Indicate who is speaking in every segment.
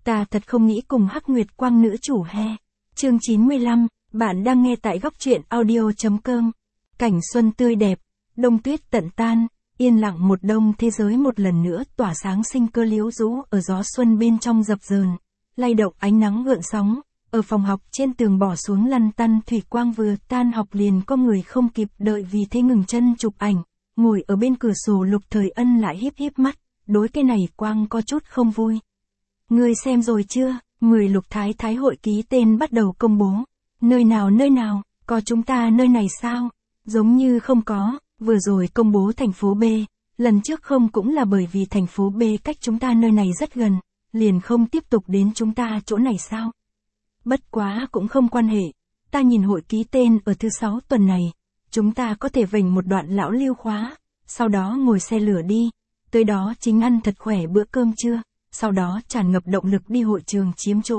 Speaker 1: Ta thật không nghĩ cùng Hắc Nguyệt Quang nữ chủ he. Chương 95, bạn đang nghe tại góc truyện audio.com. Cảnh xuân tươi đẹp, đông tuyết tận tan, yên lặng một đông thế giới một lần nữa tỏa sáng sinh cơ liễu rũ ở gió xuân bên trong dập dờn, lay động ánh nắng gợn sóng. Ở phòng học trên tường bỏ xuống lăn tăn thủy quang vừa tan học liền có người không kịp đợi vì thế ngừng chân chụp ảnh, ngồi ở bên cửa sổ Lục Thời Ân lại híp híp mắt, đối cái này quang có chút không vui. Ngươi xem rồi chưa, 10 Lục Thái Thái hội ký tên bắt đầu công bố. Nơi nào, có chúng ta nơi này sao? Giống như không có, vừa rồi công bố thành phố B, lần trước không cũng là bởi vì thành phố B cách chúng ta nơi này rất gần, liền không tiếp tục đến chúng ta chỗ này sao? Bất quá cũng không quan hệ, ta nhìn hội ký tên ở thứ 6 tuần này, chúng ta có thể vểnh một đoạn lão lưu khóa, sau đó ngồi xe lửa đi, tới đó chính ăn thật khỏe bữa cơm trưa, sau đó tràn ngập động lực đi hội trường chiếm chỗ.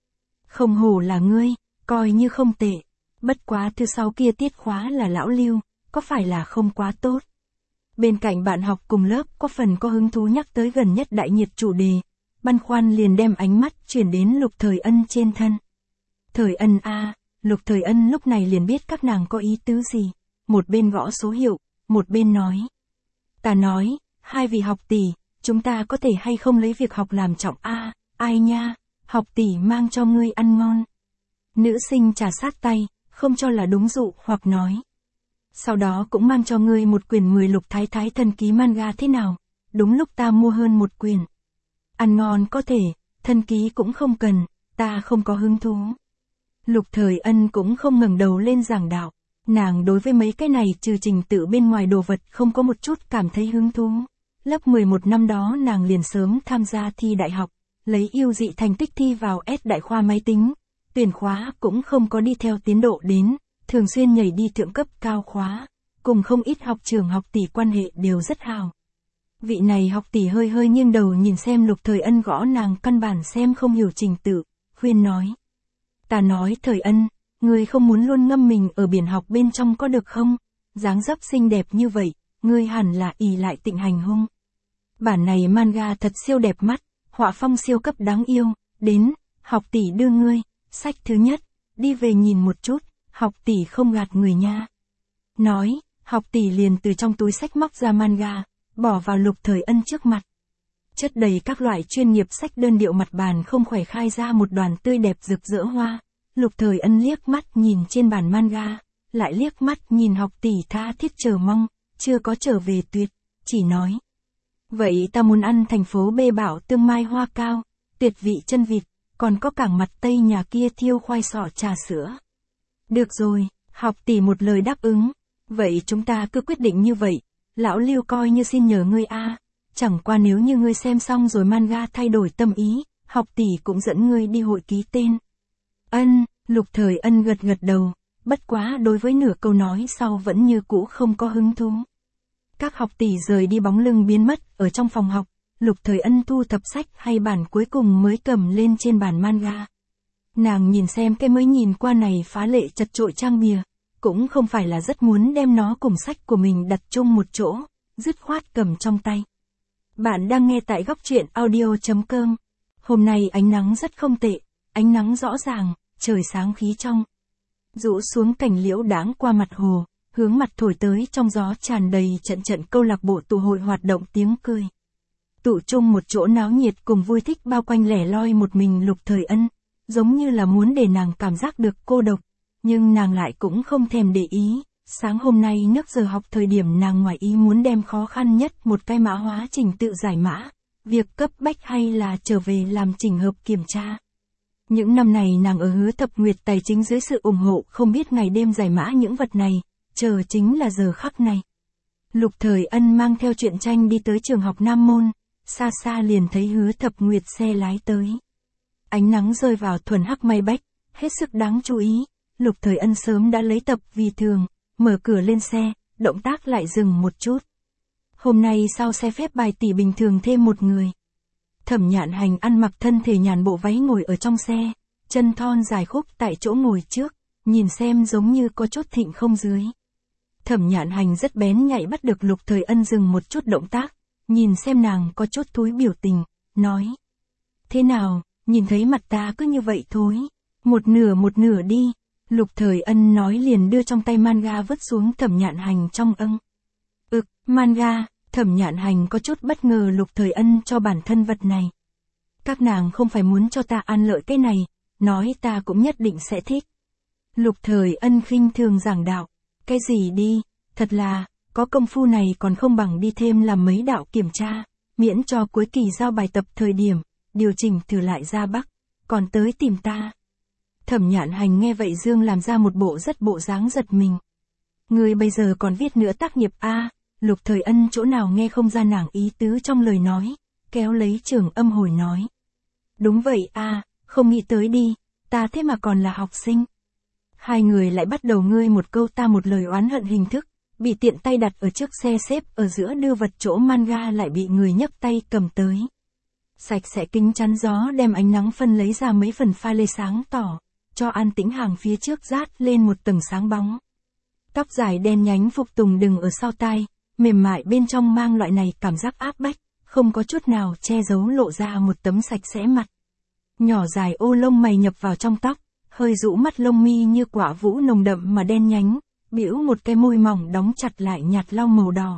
Speaker 1: Không hổ là ngươi, coi như không tệ, bất quá thứ 6 kia tiết khóa là lão lưu, có phải là không quá tốt? Bên cạnh bạn học cùng lớp có phần có hứng thú nhắc tới gần nhất đại nhiệt chủ đề, băn khoăn liền đem ánh mắt chuyển đến Lục Thời Ân trên thân. Thời Ân a, Lục Thời Ân lúc này liền biết các nàng có ý tứ gì, một bên gõ số hiệu, một bên nói. Ta nói, hai vị học tỷ, chúng ta có thể hay không lấy việc học làm trọng a, ai nha, học tỷ mang cho ngươi ăn ngon. Nữ sinh trà sát tay, không cho là đúng dụ hoặc nói. Sau đó cũng mang cho ngươi một quyển 10 Lục Thái Thái thân ký manga thế nào, đúng lúc ta mua hơn một quyển. Ăn ngon có thể, thân ký cũng không cần, ta không có hứng thú. Lục Thời Ân cũng không ngẩng đầu lên giảng đạo, nàng đối với mấy cái này trừ trình tự bên ngoài đồ vật không có một chút cảm thấy hứng thú. Lớp 11 năm đó nàng liền sớm tham gia thi đại học, lấy ưu dị thành tích thi vào S đại khoa máy tính, tuyển khóa cũng không có đi theo tiến độ đến, thường xuyên nhảy đi thượng cấp cao khóa, cùng không ít học trưởng học tỷ quan hệ đều rất hào. Vị này học tỷ hơi nghiêng đầu nhìn xem Lục Thời Ân gõ nàng căn bản xem không hiểu trình tự, khuyên nói. Ta nói Thời Ân, ngươi không muốn luôn ngâm mình ở biển học bên trong có được không? Dáng dấp xinh đẹp như vậy, ngươi hẳn là ỷ lại Tịnh Hành hung. Bản này manga thật siêu đẹp mắt, họa phong siêu cấp đáng yêu, đến, học tỷ đưa ngươi, sách thứ nhất, đi về nhìn một chút, học tỷ không gạt người nha. Nói, học tỷ liền từ trong túi sách móc ra manga, bỏ vào Lục Thời Ân trước mặt. Chất đầy các loại chuyên nghiệp sách đơn điệu mặt bàn không khỏe khai ra một đoàn tươi đẹp rực rỡ hoa. Lục Thời Ân liếc mắt nhìn trên bàn manga, lại liếc mắt nhìn học tỷ tha thiết chờ mong, chưa có trở về tuyệt, chỉ nói. Vậy ta muốn ăn thành phố B bảo tương mai hoa cao, tuyệt vị chân vịt, còn có cảng mặt Tây nhà kia thiêu khoai sọ trà sữa. Được rồi, học tỷ một lời đáp ứng, vậy chúng ta cứ quyết định như vậy, lão Lưu coi như xin nhờ ngươi a. Chẳng qua nếu như ngươi xem xong rồi manga thay đổi tâm ý, học tỷ cũng dẫn ngươi đi hội ký tên. Ân, Lục Thời Ân gật đầu, bất quá đối với nửa câu nói sau vẫn như cũ không có hứng thú. Các học tỷ rời đi bóng lưng biến mất ở trong phòng học, Lục Thời Ân thu thập sách hay bản cuối cùng mới cầm lên trên bàn manga. Nàng nhìn xem cái mới nhìn qua này phá lệ chật chội trang bìa, cũng không phải là rất muốn đem nó cùng sách của mình đặt chung một chỗ, dứt khoát cầm trong tay. Bạn đang nghe tại góc truyện audio.com. Hôm nay ánh nắng rất không tệ, ánh nắng rõ ràng, trời sáng khí trong. Rũ xuống cành liễu đãng qua mặt hồ, hướng mặt thổi tới trong gió tràn đầy trận câu lạc bộ tụ hội hoạt động tiếng cười. Tụ chung một chỗ náo nhiệt cùng vui thích bao quanh lẻ loi một mình Lục Thời Ân, giống như là muốn để nàng cảm giác được cô độc, nhưng nàng lại cũng không thèm để ý. Sáng hôm nay nước giờ học thời điểm nàng ngoài ý muốn đem khó khăn nhất một cái mã hóa trình tự giải mã, việc cấp bách hay là trở về làm chỉnh hợp kiểm tra. Những năm này nàng ở Hứa Thập Nguyệt tài chính dưới sự ủng hộ không biết ngày đêm giải mã những vật này, chờ chính là giờ khắc này. Lục Thời Ân mang theo truyện tranh đi tới trường học Nam Môn, xa xa liền thấy Hứa Thập Nguyệt xe lái tới. Ánh nắng rơi vào thuần hắc mây bách, hết sức đáng chú ý, Lục Thời Ân sớm đã lấy tập vì thường. Mở cửa lên xe, động tác lại dừng một chút. Hôm nay sau xe phép bài tỷ bình thường thêm một người. Thẩm Nhạn Hành ăn mặc thân thể nhàn bộ váy ngồi ở trong xe, chân thon dài khúc tại chỗ ngồi trước, nhìn xem giống như có chút thịnh không dưới. Thẩm Nhạn Hành rất bén nhạy bắt được Lục Thời Ân dừng một chút động tác, nhìn xem nàng có chút thúi biểu tình, nói. Thế nào, nhìn thấy mặt ta cứ như vậy thôi. Một nửa đi. Lục Thời Ân nói liền đưa trong tay manga vứt xuống Thẩm Nhạn Hành trong âng. Manga, Thẩm Nhạn Hành có chút bất ngờ Lục Thời Ân cho bản thân vật này. Các nàng không phải muốn cho ta ăn lợi cái này, nói ta cũng nhất định sẽ thích. Lục Thời Ân khinh thường giảng đạo, cái gì đi, thật là, có công phu này còn không bằng đi thêm làm mấy đạo kiểm tra, miễn cho cuối kỳ giao bài tập thời điểm, điều chỉnh thử lại ra Bắc, còn tới tìm ta. Thẩm Nhạn Hành nghe vậy dương làm ra một bộ dáng giật mình. Người bây giờ còn viết nữa tác nghiệp a? Lục Thời Ân chỗ nào nghe không ra nàng ý tứ trong lời nói, kéo lấy Trường Âm hồi nói. Đúng vậy a, không nghĩ tới đi, ta thế mà còn là học sinh. Hai người lại bắt đầu ngươi một câu ta một lời oán hận hình thức, bị tiện tay đặt ở trước xe xếp ở giữa đưa vật chỗ manga lại bị người nhấc tay cầm tới. Sạch sẽ kính chắn gió đem ánh nắng phân lấy ra mấy phần pha lê sáng tỏ, cho an tĩnh hàng phía trước rát lên một tầng sáng bóng. Tóc dài đen nhánh phục tùng đừng ở sau tai, mềm mại bên trong mang loại này cảm giác áp bách, không có chút nào che giấu lộ ra một tấm sạch sẽ mặt. Nhỏ dài ô lông mày nhập vào trong tóc, hơi rũ mắt lông mi như quả vũ nồng đậm mà đen nhánh, bĩu một cái môi mỏng đóng chặt lại nhạt lau màu đỏ.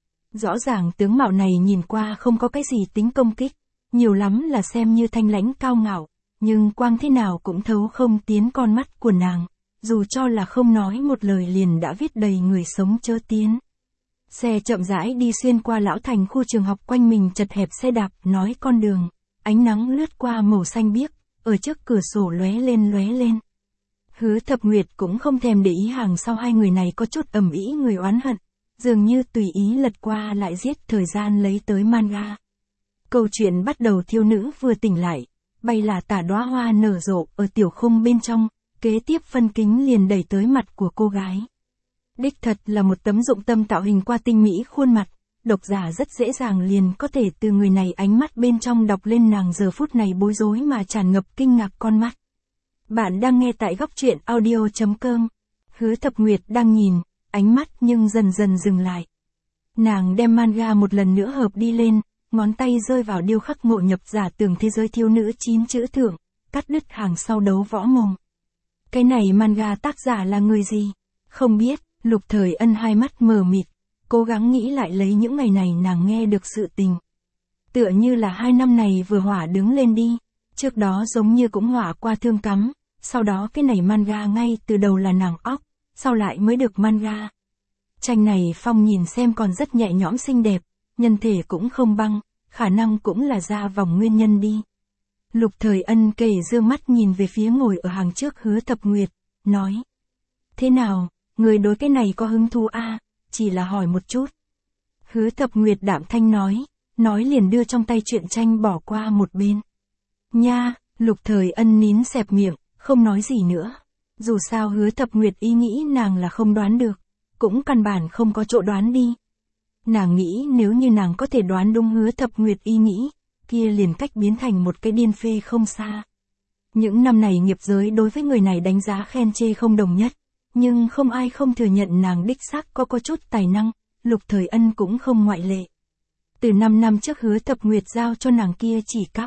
Speaker 1: Rõ ràng tướng mạo này nhìn qua không có cái gì tính công kích, nhiều lắm là xem như thanh lãnh cao ngạo, nhưng quang thế nào cũng thấu không tiến con mắt của nàng, dù cho là không nói một lời liền đã viết đầy người sống chớ tiến. Xe chậm rãi đi xuyên qua lão thành khu trường học quanh mình chật hẹp xe đạp nói con đường, ánh nắng lướt qua màu xanh biếc, ở trước cửa sổ lóe lên. Hứa Thập Nguyệt cũng không thèm để ý hàng sau hai người này có chút ầm ĩ người oán hận, dường như tùy ý lật qua lại giết thời gian lấy tới manga. Câu chuyện bắt đầu thiếu nữ vừa tỉnh lại, bay là tả đóa hoa nở rộ ở tiểu khung bên trong, kế tiếp phân kính liền đẩy tới mặt của cô gái. Đích thật là một tấm dụng tâm tạo hình qua tinh mỹ khuôn mặt, độc giả rất dễ dàng liền có thể từ người này ánh mắt bên trong đọc lên nàng giờ phút này bối rối mà tràn ngập kinh ngạc con mắt. Bạn đang nghe tại góc truyện audio.com. Hứa Thập Nguyệt đang nhìn, ánh mắt nhưng dần dần dừng lại. Nàng đem manga một lần nữa hợp đi lên, ngón tay rơi vào điêu khắc ngộ nhập giả tưởng thế giới thiếu nữ 9 chữ thượng, cắt đứt hàng sau đấu võ mồm. Cái này manga tác giả là người gì? Không biết, Lục Thời Ân hai mắt mờ mịt, cố gắng nghĩ lại lấy những ngày này nàng nghe được sự tình. Tựa như là 2 năm này vừa hỏa đứng lên đi, trước đó giống như cũng hỏa qua thương cắm, sau đó cái này manga ngay từ đầu là nàng óc, sau lại mới được manga. Tranh này phong nhìn xem còn rất nhẹ nhõm xinh đẹp, nhân thể cũng không băng, khả năng cũng là ra vòng nguyên nhân đi. Lục Thời Ân kề dương mắt nhìn về phía ngồi ở hàng trước Hứa Thập Nguyệt, nói. Thế nào, người đối cái này có hứng thú a? Chỉ là hỏi một chút. Hứa Thập Nguyệt đạm thanh nói liền đưa trong tay truyện tranh bỏ qua một bên. Nha, Lục Thời Ân nín xẹp miệng, không nói gì nữa. Dù sao Hứa Thập Nguyệt ý nghĩ nàng là không đoán được, cũng căn bản không có chỗ đoán đi. Nàng nghĩ nếu như nàng có thể đoán đúng Hứa Thập Nguyệt ý nghĩ, kia liền cách biến thành một cái điên phê không xa. Những năm này nghiệp giới đối với người này đánh giá khen chê không đồng nhất, nhưng không ai không thừa nhận nàng đích xác có chút tài năng, Lục Thời Ân cũng không ngoại lệ. Từ 5 năm trước Hứa Thập Nguyệt giao cho nàng kia chỉ cắp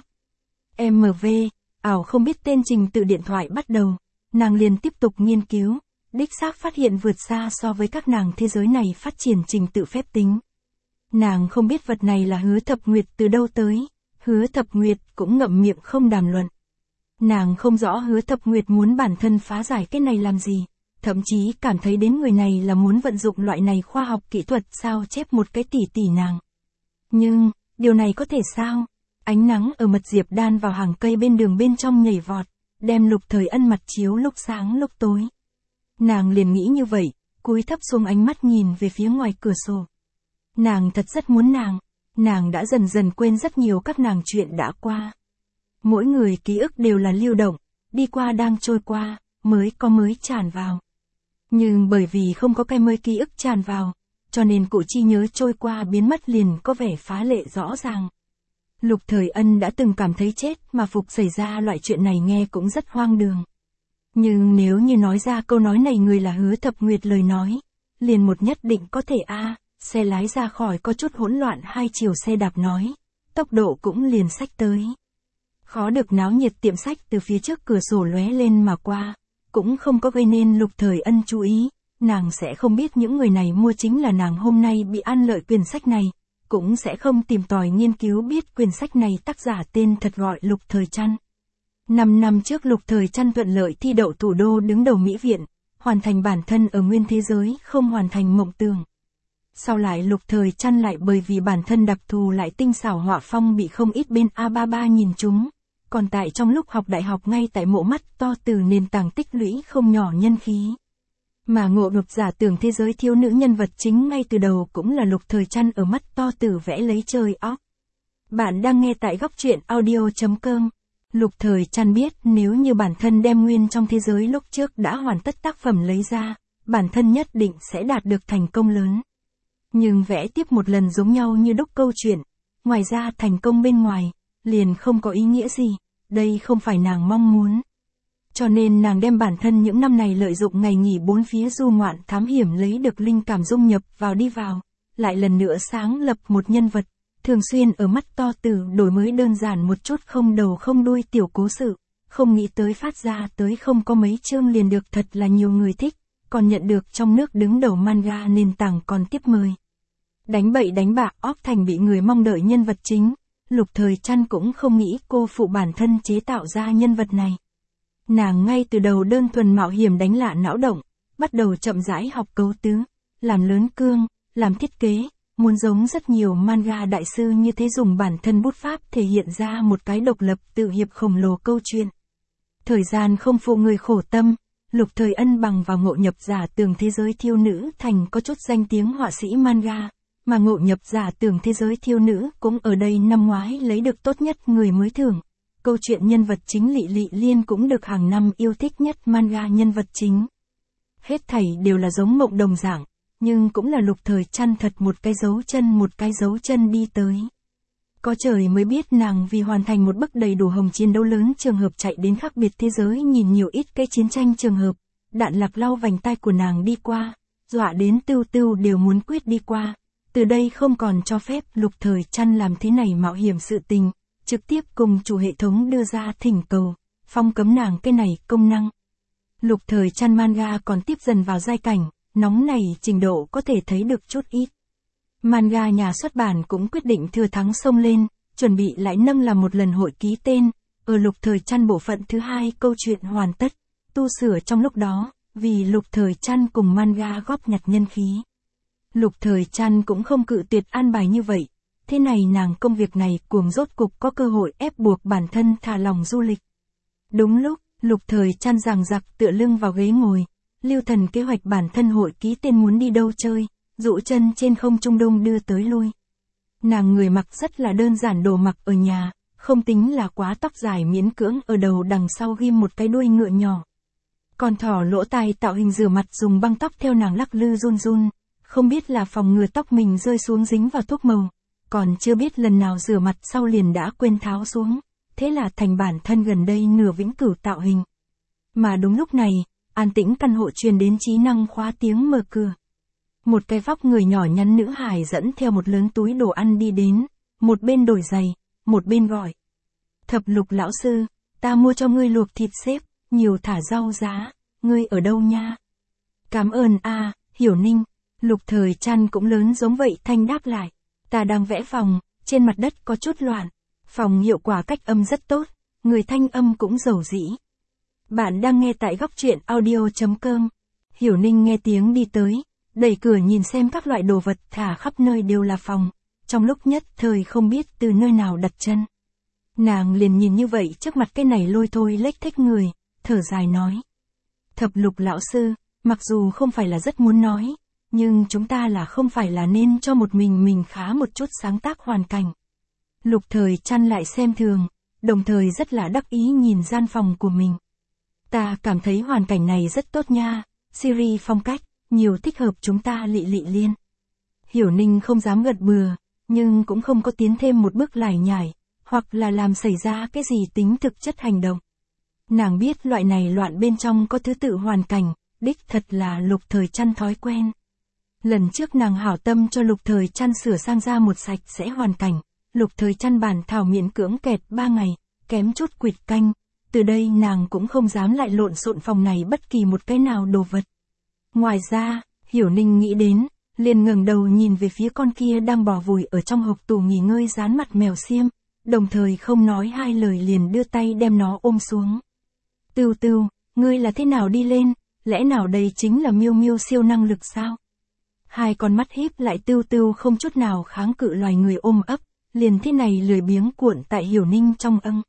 Speaker 1: MV, ảo không biết tên trình tự điện thoại bắt đầu, nàng liền tiếp tục nghiên cứu, đích xác phát hiện vượt xa so với các nàng thế giới này phát triển trình tự phép tính. Nàng không biết vật này là Hứa Thập Nguyệt từ đâu tới, Hứa Thập Nguyệt cũng ngậm miệng không đàm luận. Nàng không rõ Hứa Thập Nguyệt muốn bản thân phá giải cái này làm gì, thậm chí cảm thấy đến người này là muốn vận dụng loại này khoa học kỹ thuật sao chép một cái tỷ nàng. Nhưng, điều này có thể sao? Ánh nắng ở mật diệp đan vào hàng cây bên đường bên trong nhảy vọt, đem Lục Thời Ân mặt chiếu lúc sáng lúc tối. Nàng liền nghĩ như vậy, cúi thấp xuống ánh mắt nhìn về phía ngoài cửa sổ. Nàng thật rất muốn nàng đã dần dần quên rất nhiều các nàng chuyện đã qua. Mỗi người ký ức đều là lưu động, đi qua đang trôi qua, mới tràn vào. Nhưng bởi vì không có cái mới ký ức tràn vào, cho nên cụ chi nhớ trôi qua biến mất liền có vẻ phá lệ rõ ràng. Lục Thời Ân đã từng cảm thấy chết mà phục xảy ra loại chuyện này nghe cũng rất hoang đường. Nhưng nếu như nói ra câu nói này người là Hứa Thập Nguyệt lời nói, liền một nhất định có thể xe lái ra khỏi có chút hỗn loạn hai chiều xe đạp nói, tốc độ cũng liền xách tới. Khó được náo nhiệt tiệm sách từ phía trước cửa sổ lóe lên mà qua, cũng không có gây nên Lục Thời Ân chú ý, nàng sẽ không biết những người này mua chính là nàng hôm nay bị ăn lợi quyển sách này, cũng sẽ không tìm tòi nghiên cứu biết quyển sách này tác giả tên thật gọi Lục Thời Trăn. 5 năm trước Lục Thời Trăn thuận lợi thi đậu thủ đô đứng đầu Mỹ viện, hoàn thành bản thân ở nguyên thế giới không hoàn thành mộng tưởng. Sau lại Lục Thời Trăn lại bởi vì bản thân đặc thù lại tinh xảo họa phong bị không ít bên A33 nhìn trúng. Còn tại trong lúc học đại học ngay tại mộ mắt to từ nền tảng tích lũy không nhỏ nhân khí. Mà ngộ ngược giả tưởng thế giới thiếu nữ nhân vật chính ngay từ đầu cũng là Lục Thời Trăn ở mắt to từ vẽ lấy trời óc. Bạn đang nghe tại góc truyện audio.com. Lục Thời Trăn biết nếu như bản thân đem nguyên trong thế giới lúc trước đã hoàn tất tác phẩm lấy ra, bản thân nhất định sẽ đạt được thành công lớn. Nhưng vẽ tiếp một lần giống nhau như đúc câu chuyện, ngoài ra thành công bên ngoài, liền không có ý nghĩa gì, đây không phải nàng mong muốn. Cho nên nàng đem bản thân những năm này lợi dụng ngày nghỉ bốn phía du ngoạn thám hiểm lấy được linh cảm dung nhập vào đi vào, lại lần nữa sáng lập một nhân vật, thường xuyên ở mắt to từ đổi mới đơn giản một chút không đầu không đuôi tiểu cố sự, không nghĩ tới phát ra tới không có mấy chương liền được thật là nhiều người thích, còn nhận được trong nước đứng đầu manga nền tảng còn tiếp mời. Đánh bậy đánh bạ óp thành bị người mong đợi nhân vật chính. Lục Thời Trăn cũng không nghĩ cô phụ bản thân chế tạo ra nhân vật này. Nàng ngay từ đầu đơn thuần mạo hiểm đánh lạ não động, bắt đầu chậm rãi học cấu tứ, làm lớn cương, làm thiết kế, muốn giống rất nhiều manga đại sư như thế dùng bản thân bút pháp thể hiện ra một cái độc lập tự hiệp khổng lồ câu chuyện. Thời gian không phụ người khổ tâm, Lục Thời Ân bằng vào ngộ nhập giả tưởng thế giới thiêu nữ thành có chút danh tiếng họa sĩ manga. Mà ngộ nhập giả tưởng thế giới thiêu nữ cũng ở đây năm ngoái lấy được tốt nhất người mới thưởng. Câu chuyện nhân vật chính Lị Lị Liên cũng được hàng năm yêu thích nhất manga nhân vật chính. Hết thảy đều là giống mộng đồng dạng, nhưng cũng là Lục Thời Trăn thật một cái dấu chân đi tới. Có trời mới biết nàng vì hoàn thành một bức đầy đủ hồng chiến đấu lớn trường hợp chạy đến khác biệt thế giới nhìn nhiều ít cái chiến tranh trường hợp, đạn lạc lau vành tai của nàng đi qua, dọa đến tưu tưu đều muốn quyết đi qua. Từ đây không còn cho phép Lục Thời Trăn làm thế này mạo hiểm sự tình, trực tiếp cùng chủ hệ thống đưa ra thỉnh cầu, phong cấm nàng cái này công năng. Lục Thời Trăn manga còn tiếp dần vào giai cảnh, nóng này trình độ có thể thấy được chút ít. Manga nhà xuất bản cũng quyết định thừa thắng xông lên, chuẩn bị lại nâng làm một lần hội ký tên, ở Lục Thời Trăn bộ phận thứ 2 câu chuyện hoàn tất, tu sửa trong lúc đó, vì Lục Thời Trăn cùng manga góp nhặt nhân khí. Lục Thời Trăn cũng không cự tuyệt an bài như vậy, thế này nàng công việc này cuồng rốt cục có cơ hội ép buộc bản thân thả lòng du lịch. Đúng lúc, Lục Thời Trăn giằng giặc tựa lưng vào ghế ngồi, lưu thần kế hoạch bản thân hội ký tên muốn đi đâu chơi, dụ chân trên không trung đông đưa tới lui. Nàng người mặc rất là đơn giản đồ mặc ở nhà, không tính là quá tóc dài miễn cưỡng ở đầu đằng sau ghim một cái đuôi ngựa nhỏ. Còn thỏ lỗ tai tạo hình rửa mặt dùng băng tóc theo nàng lắc lư run run. Không biết là phòng ngừa tóc mình rơi xuống dính vào thuốc màu, còn chưa biết lần nào rửa mặt sau liền đã quên tháo xuống, thế là thành bản thân gần đây nửa vĩnh cửu tạo hình. Mà đúng lúc này, an tĩnh căn hộ truyền đến trí năng khóa tiếng mở cửa. Một cái vóc người nhỏ nhắn nữ hài dẫn theo một lớn túi đồ ăn đi đến, một bên đổi giày, một bên gọi. Thập Lục lão sư, ta mua cho ngươi luộc thịt xếp, nhiều thả rau giá, ngươi ở đâu nha? Cảm ơn a, Hiểu Ninh. Lục Thời Trăn cũng lớn giống vậy thanh đáp lại. Ta đang vẽ phòng, trên mặt đất có chút loạn. Phòng hiệu quả cách âm rất tốt, người thanh âm cũng dầu dĩ. Bạn đang nghe tại góc truyện audio.com. Hiểu Ninh nghe tiếng đi tới, đẩy cửa nhìn xem các loại đồ vật thả khắp nơi đều là phòng. Trong lúc nhất thời không biết từ nơi nào đặt chân. Nàng liền nhìn như vậy trước mặt cái này lôi thôi lếch thếch người, thở dài nói. Thập Lục lão sư, mặc dù không phải là rất muốn nói, nhưng chúng ta là không phải là nên cho một mình khá một chút sáng tác hoàn cảnh. Lục Thời Trăn lại xem thường, đồng thời rất là đắc ý nhìn gian phòng của mình. Ta cảm thấy hoàn cảnh này rất tốt nha, series phong cách, nhiều thích hợp chúng ta Lị Lị Liên. Hiểu Ninh không dám gật bừa, nhưng cũng không có tiến thêm một bước lải nhải, hoặc là làm xảy ra cái gì tính thực chất hành động. Nàng biết loại này loạn bên trong có thứ tự hoàn cảnh, đích thật là Lục Thời Trăn thói quen. Lần trước nàng hảo tâm cho Lục Thời Trăn sửa sang ra một sạch sẽ hoàn cảnh, Lục Thời Trăn bản thảo miễn cưỡng kẹt 3 ngày, kém chút quỵt canh, từ đây nàng cũng không dám lại lộn xộn phòng này bất kỳ một cái nào đồ vật. Ngoài ra, Hiểu Ninh nghĩ đến, liền ngẩng đầu nhìn về phía con kia đang bò vùi ở trong hộc tủ nghỉ ngơi dán mặt mèo xiêm, đồng thời không nói hai lời liền đưa tay đem nó ôm xuống. Tưu Tưu, ngươi là thế nào đi lên, lẽ nào đây chính là Miêu Miêu siêu năng lực sao? Hai con mắt híp lại, Tưu Tưu không chút nào kháng cự loài người ôm ấp, liền thế này lười biếng cuộn tại Hiểu Ninh trong âng.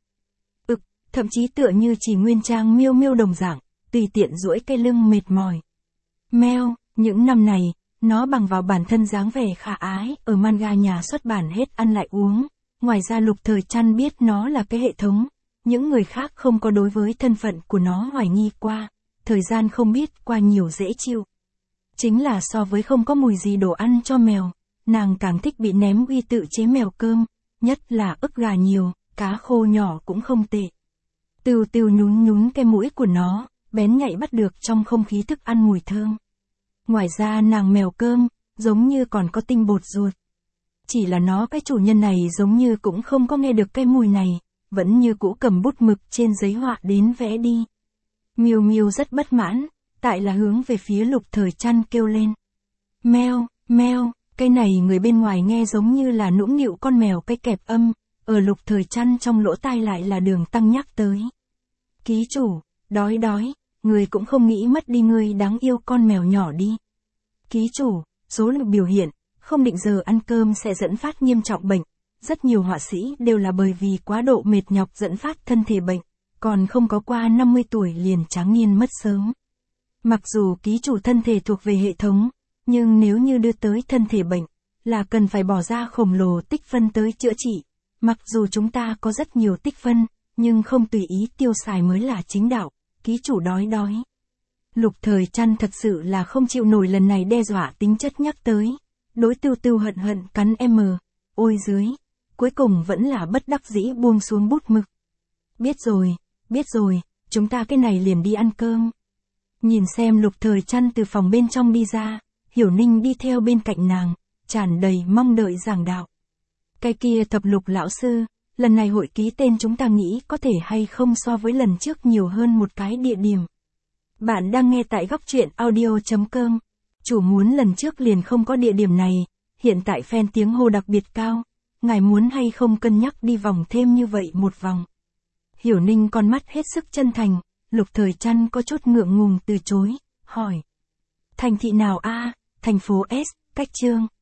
Speaker 1: Thậm chí tựa như chỉ nguyên trang Miêu Miêu đồng dạng, tùy tiện duỗi cái lưng mệt mỏi. Mèo, những năm này, nó bằng vào bản thân dáng vẻ khả ái, ở manga nhà xuất bản hết ăn lại uống. Ngoài ra Lục Thời Trăn biết nó là cái hệ thống, những người khác không có đối với thân phận của nó hoài nghi qua, thời gian không biết qua nhiều dễ chịu. Chính là so với không có mùi gì đồ ăn cho mèo, nàng càng thích bị ném uy tự chế mèo cơm, nhất là ức gà nhiều, cá khô nhỏ cũng không tệ. Tưu Tưu nhún nhún cái mũi của nó, bén nhạy bắt được trong không khí thức ăn mùi thơm. Ngoài ra nàng mèo cơm, giống như còn có tinh bột ruột. Chỉ là nó cái chủ nhân này giống như cũng không có nghe được cái mùi này, vẫn như cũ cầm bút mực trên giấy họa đến vẽ đi. Miêu Miêu rất bất mãn, tại là hướng về phía Lục Thời Trăn kêu lên. Meo, meo, cái này người bên ngoài nghe giống như là nũng nịu con mèo cái kẹp âm, ở Lục Thời Trăn trong lỗ tai lại là Đường Tăng nhắc tới. Ký chủ, đói đói, người cũng không nghĩ mất đi người đáng yêu con mèo nhỏ đi. Ký chủ, số lượng biểu hiện, không định giờ ăn cơm sẽ dẫn phát nghiêm trọng bệnh. Rất nhiều họa sĩ đều là bởi vì quá độ mệt nhọc dẫn phát thân thể bệnh, còn không có qua 50 tuổi liền tráng niên mất sớm. Mặc dù ký chủ thân thể thuộc về hệ thống, nhưng nếu như đưa tới thân thể bệnh, là cần phải bỏ ra khổng lồ tích phân tới chữa trị. Mặc dù chúng ta có rất nhiều tích phân, nhưng không tùy ý tiêu xài mới là chính đạo, ký chủ đói đói. Lục Thời Trăn thật sự là không chịu nổi lần này đe dọa tính chất nhắc tới. Đối Tưu Tưu hận hận cắn ôi dưới, cuối cùng vẫn là bất đắc dĩ buông xuống bút mực. Biết rồi, chúng ta cái này liền đi ăn cơm. Nhìn xem Lục Thời Trăn từ phòng bên trong đi ra, Hiểu Ninh đi theo bên cạnh nàng, tràn đầy mong đợi giảng đạo. Cái kia Thập Lục lão sư, lần này hội ký tên chúng ta nghĩ có thể hay không so với lần trước nhiều hơn một cái địa điểm. Bạn đang nghe tại góc truyện audio.com. Chủ muốn lần trước liền không có địa điểm này, hiện tại fan tiếng hô đặc biệt cao. Ngài muốn hay không cân nhắc đi vòng thêm như vậy một vòng. Hiểu Ninh con mắt hết sức chân thành, Lục Thời Trăn có chút ngượng ngùng từ chối, hỏi. Thành thị nào a? Thành phố S, cách Chương.